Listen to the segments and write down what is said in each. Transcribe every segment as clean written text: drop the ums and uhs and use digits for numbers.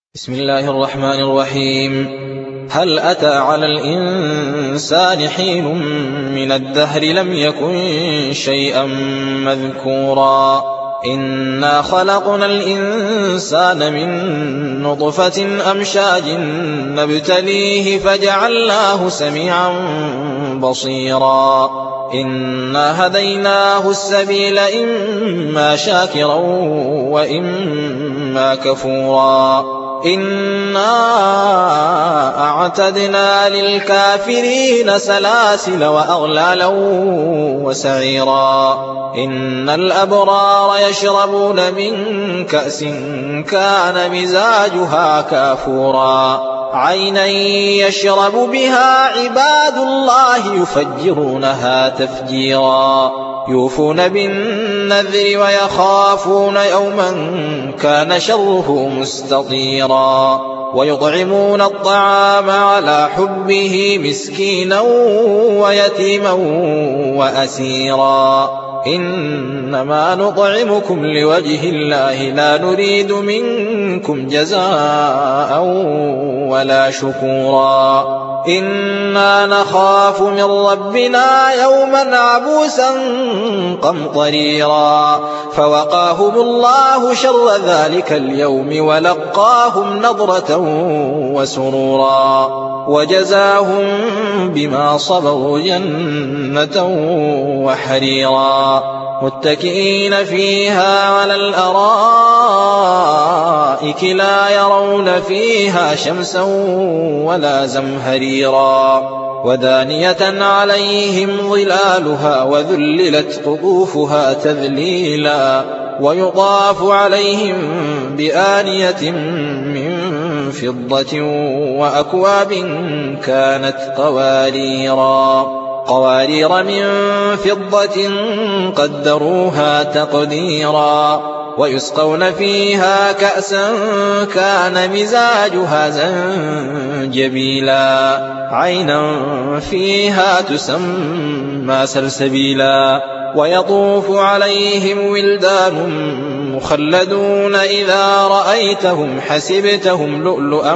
بسم الله الرحمن الرحيم. هل أتى على الإنسان حين من الدهر لم يكن شيئا مذكورا إنا خلقنا الإنسان من نطفة أمشاج نبتليه فجعلناه سميعا بصيرا إنا هديناه السبيل إما شاكرا وإما كفورا إنا أعتدنا للكافرين سلاسل وأغلالا وسعيرا إن الأبرار يشربون من كأس كان مزاجها كافورا عينا يشرب بها عباد الله يفجرونها تفجيرا يوفون بالنذر ويخافون يوما كان شره مستطيرا ويطعمون الطعام على حبه مسكينا ويتيما وأسيرا إنما نطعمكم لوجه الله لا نريد منكم جزاء ولا شكورا إنا نخاف من ربنا يوما عبوسا قمطريرا فوقاهم الله شر ذلك اليوم ولقاهم نضرة وسرورا وجزاهم بما صبروا جنة وحريرا متكئين فيها على الأرائك لا يرون فيها شمسا ولا زمهريرا ودانية عليهم ظلالها وذللت قطوفها تذليلا ويطاف عليهم بآنية من فضة وأكواب كانت قوارير من فضة قدروها تقديرا ويسقون فيها كأسا كان مزاجها زنجبيلا عينا فيها تسمى سلسبيلا ويطوف عليهم ولدان مخلدون إذا رأيتهم حسبتهم لؤلؤا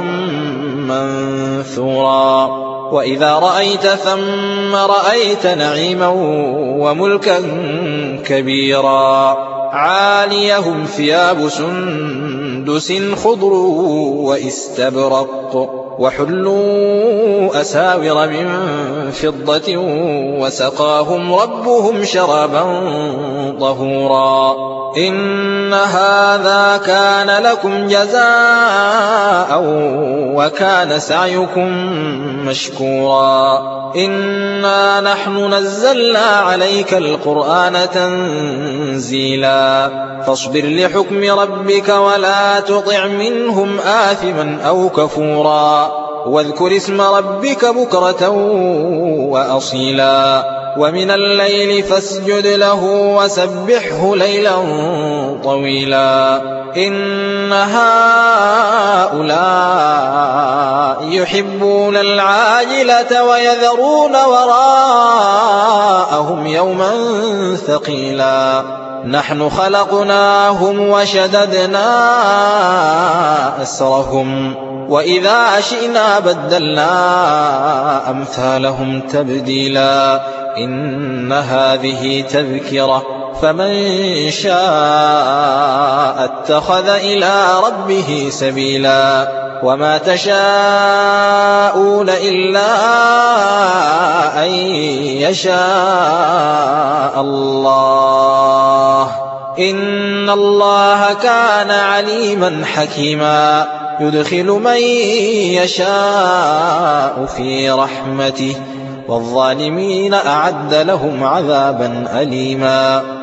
منثورا وإذا رأيت ثم رأيت نعيما وملكا كبيرا عاليهم ثياب سندس خضر واستبرق وحلوا أساور من فضة وسقاهم ربهم شرابا طهورا إن هذا كان لكم جزاء وكان سعيكم مشكورا إنا نحن نزلنا عليك القرآن تنزيلا فاصبر لحكم ربك ولا تطع منهم آثما أو كفورا واذكر اسم ربك بكرة وأصيلا ومن الليل فاسجد له وسبحه ليلا طويلا إن هؤلاء يحبون العاجلة ويذرون وراءهم يوما ثقيلا نحن خلقناهم وشددنا أسرهم وإذا شئنا بدلنا أمثالهم تبديلا إن هذه تذكرة فمن شاء اتخذ إلى ربه سبيلا وما تشاءون إلا أن يشاء الله إن الله كان عليما حكيما يدخل من يشاء في رحمته والظالمين أعد لهم عذابا أليما